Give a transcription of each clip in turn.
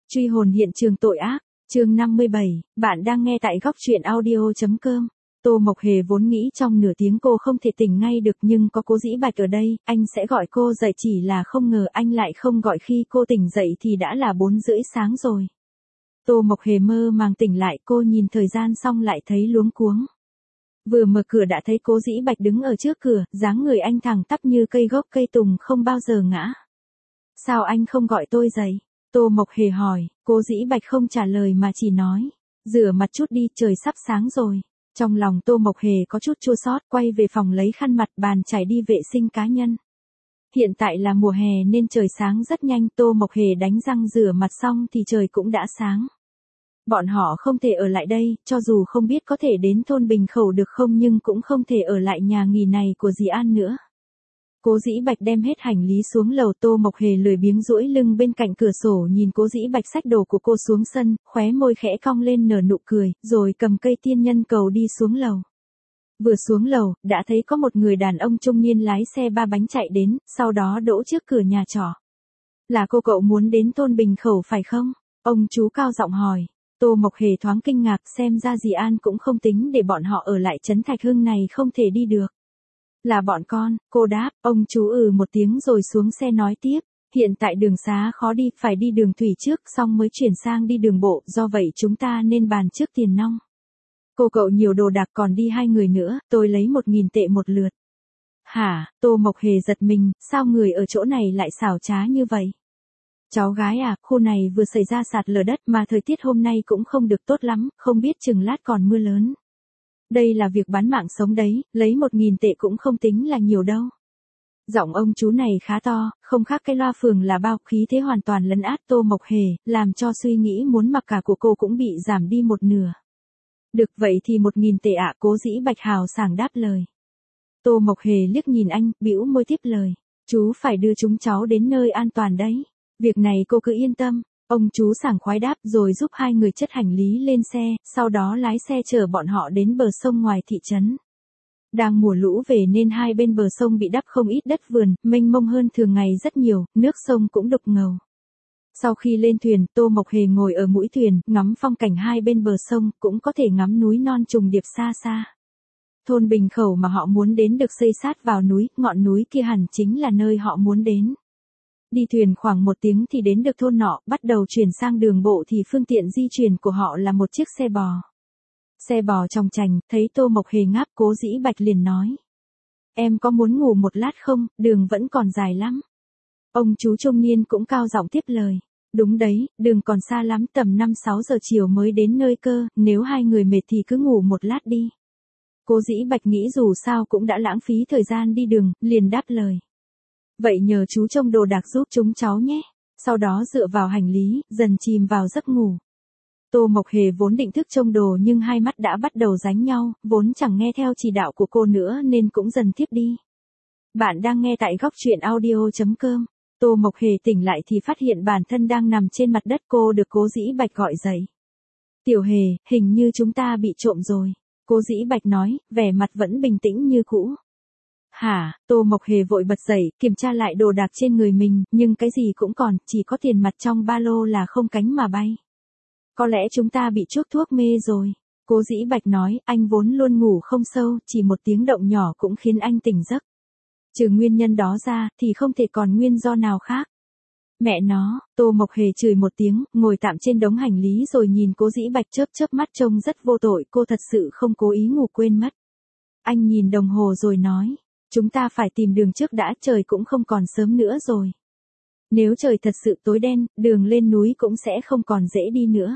Truy hồn hiện trường tội ác, chương 57, bạn đang nghe tại góc truyện audio.com. Tô Mộc Hề vốn nghĩ trong nửa tiếng cô không thể tỉnh ngay được, nhưng có Cố Dĩ Bạch ở đây, anh sẽ gọi cô dậy, chỉ là không ngờ anh lại không gọi. Khi cô tỉnh dậy thì đã là 4:30 sáng rồi. Tô Mộc Hề mơ màng tỉnh lại, cô nhìn thời gian xong lại thấy luống cuống. Vừa mở cửa đã thấy Cố Dĩ Bạch đứng ở trước cửa, dáng người anh thẳng tắp như cây gốc cây tùng không bao giờ ngã. Sao anh không gọi tôi dậy? Tô Mộc Hề hỏi. Cố Dĩ Bạch không trả lời mà chỉ nói, rửa mặt chút đi, trời sắp sáng rồi. Trong lòng Tô Mộc Hề có chút chua xót, quay về phòng lấy khăn mặt bàn chải đi vệ sinh cá nhân. Hiện tại là mùa hè nên trời sáng rất nhanh. Tô Mộc Hề đánh răng rửa mặt xong thì trời cũng đã sáng. Bọn họ không thể ở lại đây, cho dù không biết có thể đến thôn Bình Khẩu được không, nhưng cũng không thể ở lại nhà nghỉ này của dì An nữa. Cố Dĩ Bạch đem hết hành lý xuống lầu. Tô Mộc Hề lười biếng duỗi lưng bên cạnh cửa sổ nhìn Cố Dĩ Bạch xách đồ của cô xuống sân, khóe môi khẽ cong lên nở nụ cười, rồi cầm cây tiên nhân cầu đi xuống lầu. Vừa xuống lầu, đã thấy có một người đàn ông trung niên lái xe 3 bánh chạy đến, sau đó đỗ trước cửa nhà trọ. Là cô cậu muốn đến thôn Bình Khẩu phải không? Ông chú cao giọng hỏi. Tô Mộc Hề thoáng kinh ngạc, xem ra dì An cũng không tính để bọn họ ở lại trấn Thạch Hưng này không thể đi được. Là bọn con, cô đáp. Ông chú một tiếng rồi xuống xe nói tiếp. Hiện tại đường xá khó đi, phải đi đường thủy trước xong mới chuyển sang đi đường bộ, do vậy chúng ta nên bàn trước tiền nong. Cô cậu nhiều đồ đạc, còn đi 2 người nữa, tôi lấy 1.000 tệ một lượt. Hả? Tô Mộc Hề giật mình, sao người ở chỗ này lại xảo trá như vậy? Cháu gái à, khu này vừa xảy ra sạt lở đất mà thời tiết hôm nay cũng không được tốt lắm, không biết chừng lát còn mưa lớn. Đây là việc bán mạng sống đấy, lấy 1.000 tệ cũng không tính là nhiều đâu. Giọng ông chú này khá to, không khác cái loa phường là bao, khí thế hoàn toàn lấn át Tô Mộc Hề, làm cho suy nghĩ muốn mặc cả của cô cũng bị giảm đi một nửa. Được, vậy thì 1.000 tệ ạ. Cố Dĩ Bạch hào sảng đáp lời. Tô Mộc Hề liếc nhìn anh, bĩu môi tiếp lời. Chú phải đưa chúng cháu đến nơi an toàn đấy. Việc này cô cứ yên tâm. Ông chú sảng khoái đáp rồi giúp 2 người chất hành lý lên xe, sau đó lái xe chở bọn họ đến bờ sông ngoài thị trấn. Đang mùa lũ về nên hai bên bờ sông bị đắp không ít đất vườn, mênh mông hơn thường ngày rất nhiều, nước sông cũng đục ngầu. Sau khi lên thuyền, Tô Mộc Hề ngồi ở mũi thuyền, ngắm phong cảnh hai bên bờ sông, cũng có thể ngắm núi non trùng điệp xa xa. Thôn Bình Khẩu mà họ muốn đến được xây sát vào núi, ngọn núi kia hẳn chính là nơi họ muốn đến. Đi thuyền khoảng 1 tiếng thì đến được thôn nọ, bắt đầu chuyển sang đường bộ thì phương tiện di chuyển của họ là một chiếc xe bò. Xe bò chòng chành, thấy Tô Mộc Hề ngáp, Cố Dĩ Bạch liền nói. Em có muốn ngủ một lát không, đường vẫn còn dài lắm. Ông chú trung niên cũng cao giọng tiếp lời. Đúng đấy, đường còn xa lắm, tầm 5-6 giờ chiều mới đến nơi cơ, nếu 2 người mệt thì cứ ngủ một lát đi. Cố Dĩ Bạch nghĩ dù sao cũng đã lãng phí thời gian đi đường, liền đáp lời. Vậy nhờ chú trông đồ đạc giúp chúng cháu nhé. Sau đó dựa vào hành lý, dần chìm vào giấc ngủ. Tô Mộc Hề vốn định thức trông đồ nhưng hai mắt đã bắt đầu ránh nhau, vốn chẳng nghe theo chỉ đạo của cô nữa nên cũng dần thiếp đi. Bạn đang nghe tại góc truyện audio.com. Tô Mộc Hề tỉnh lại thì phát hiện bản thân đang nằm trên mặt đất, cô được Cố Dĩ Bạch gọi dậy. Tiểu Hề, hình như chúng ta bị trộm rồi. Cố Dĩ Bạch nói, vẻ mặt vẫn bình tĩnh như cũ. Hả? Tô Mộc Hề vội bật dậy, kiểm tra lại đồ đạc trên người mình, nhưng cái gì cũng còn, chỉ có tiền mặt trong ba lô là không cánh mà bay. Có lẽ chúng ta bị chuốc thuốc mê rồi. Cố Dĩ Bạch nói, anh vốn luôn ngủ không sâu, chỉ một tiếng động nhỏ cũng khiến anh tỉnh giấc. Trừ nguyên nhân đó ra, thì không thể còn nguyên do nào khác. Mẹ nó, Tô Mộc Hề chửi một tiếng, ngồi tạm trên đống hành lý rồi nhìn Cố Dĩ Bạch chớp chớp mắt trông rất vô tội, cô thật sự không cố ý ngủ quên mất. Anh nhìn đồng hồ rồi nói, chúng ta phải tìm đường trước đã, trời cũng không còn sớm nữa rồi. Nếu trời thật sự tối đen, đường lên núi cũng sẽ không còn dễ đi nữa.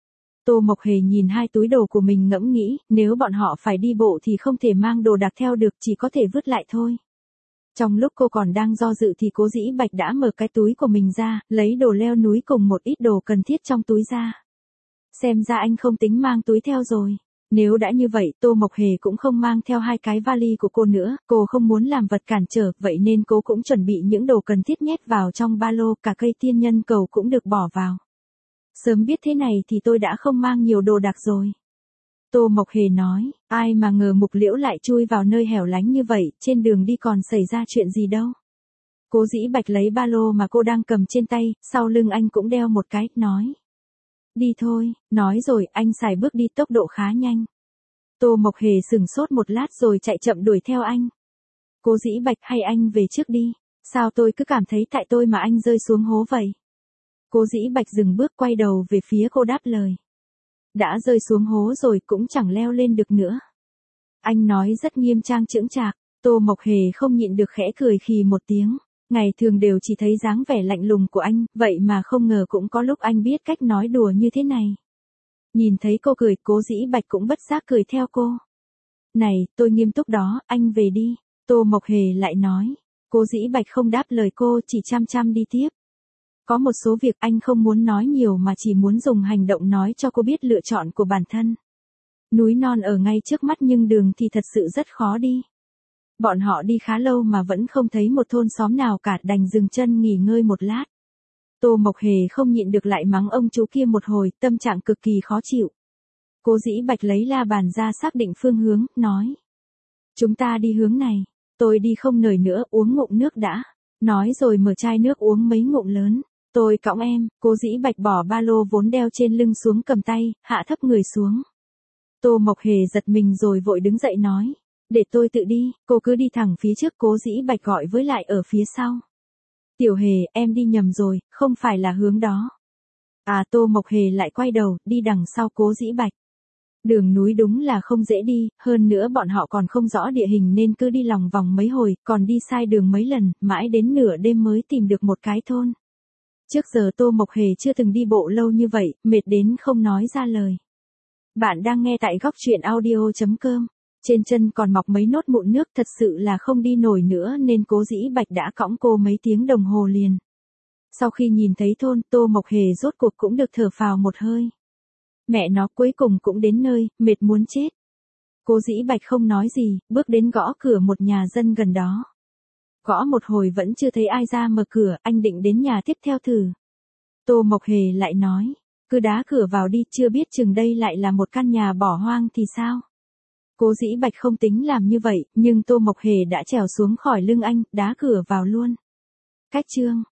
Tô Mộc Hề nhìn 2 túi đồ của mình ngẫm nghĩ, nếu bọn họ phải đi bộ thì không thể mang đồ đạc theo được, chỉ có thể vứt lại thôi. Trong lúc cô còn đang do dự thì Cố Dĩ Bạch đã mở cái túi của mình ra, lấy đồ leo núi cùng một ít đồ cần thiết trong túi ra. Xem ra anh không tính mang túi theo rồi. Nếu đã như vậy, Tô Mộc Hề cũng không mang theo 2 cái vali của cô nữa, cô không muốn làm vật cản trở, vậy nên cô cũng chuẩn bị những đồ cần thiết nhét vào trong ba lô, cả cây tiên nhân cầu cũng được bỏ vào. Sớm biết thế này thì tôi đã không mang nhiều đồ đạc rồi. Tô Mộc Hề nói, ai mà ngờ Mục Liễu lại chui vào nơi hẻo lánh như vậy, trên đường đi còn xảy ra chuyện gì đâu. Cố Dĩ Bạch lấy ba lô mà cô đang cầm trên tay, sau lưng anh cũng đeo một cái, nói. Đi thôi, nói rồi anh xài bước đi tốc độ khá nhanh. Tô Mộc Hề sửng sốt một lát rồi chạy chậm đuổi theo anh. Cố Dĩ Bạch hay anh về trước đi, sao tôi cứ cảm thấy tại tôi mà anh rơi xuống hố vậy? Cố Dĩ Bạch dừng bước quay đầu về phía cô đáp lời. Đã rơi xuống hố rồi cũng chẳng leo lên được nữa. Anh nói rất nghiêm trang chững chạc, Tô Mộc Hề không nhịn được khẽ cười khì một tiếng. Ngày thường đều chỉ thấy dáng vẻ lạnh lùng của anh, vậy mà không ngờ cũng có lúc anh biết cách nói đùa như thế này. Nhìn thấy cô cười, Cố Dĩ Bạch cũng bất giác cười theo cô. Này, tôi nghiêm túc đó, anh về đi. Tô Mộc Hề lại nói. Cố Dĩ Bạch không đáp lời cô, chỉ chăm chăm đi tiếp. Có một số việc anh không muốn nói nhiều mà chỉ muốn dùng hành động nói cho cô biết lựa chọn của bản thân. Núi non ở ngay trước mắt nhưng đường thì thật sự rất khó đi. Bọn họ đi khá lâu mà vẫn không thấy một thôn xóm nào cả, đành dừng chân nghỉ ngơi một lát. Tô Mộc Hề không nhịn được lại mắng ông chú kia một hồi, tâm trạng cực kỳ khó chịu. Cố Dĩ Bạch lấy la bàn ra xác định phương hướng, nói. Chúng ta đi hướng này, tôi đi không nổi nữa, uống ngụm nước đã. Nói rồi mở chai nước uống mấy ngụm lớn. Tôi cõng em. Cố Dĩ Bạch bỏ ba lô vốn đeo trên lưng xuống cầm tay, hạ thấp người xuống. Tô Mộc Hề giật mình rồi vội đứng dậy nói. Để tôi tự đi, cô cứ đi thẳng phía trước. Cố Dĩ Bạch gọi với lại ở phía sau. Tiểu Hề, em đi nhầm rồi, không phải là hướng đó. À, Tô Mộc Hề lại quay đầu, đi đằng sau Cố Dĩ Bạch. Đường núi đúng là không dễ đi, hơn nữa bọn họ còn không rõ địa hình nên cứ đi lòng vòng mấy hồi, còn đi sai đường mấy lần, mãi đến nửa đêm mới tìm được một cái thôn. Trước giờ Tô Mộc Hề chưa từng đi bộ lâu như vậy, mệt đến không nói ra lời. Bạn đang nghe tại góc truyện audio.com. Trên chân còn mọc mấy nốt mụn nước, thật sự là không đi nổi nữa nên Cố Dĩ Bạch đã cõng cô mấy tiếng đồng hồ liền. Sau khi nhìn thấy thôn, Tô Mộc Hề rốt cuộc cũng được thở phào một hơi. Mẹ nó, cuối cùng cũng đến nơi, mệt muốn chết. Cố Dĩ Bạch không nói gì, bước đến gõ cửa một nhà dân gần đó. Gõ một hồi vẫn chưa thấy ai ra mở cửa, anh định đến nhà tiếp theo thử. Tô Mộc Hề lại nói, cứ đá cửa vào đi, chưa biết chừng đây lại là một căn nhà bỏ hoang thì sao. Cố Dĩ Bạch không tính làm như vậy, nhưng Tô Mộc Hề đã trèo xuống khỏi lưng anh, đá cửa vào luôn. Cách chương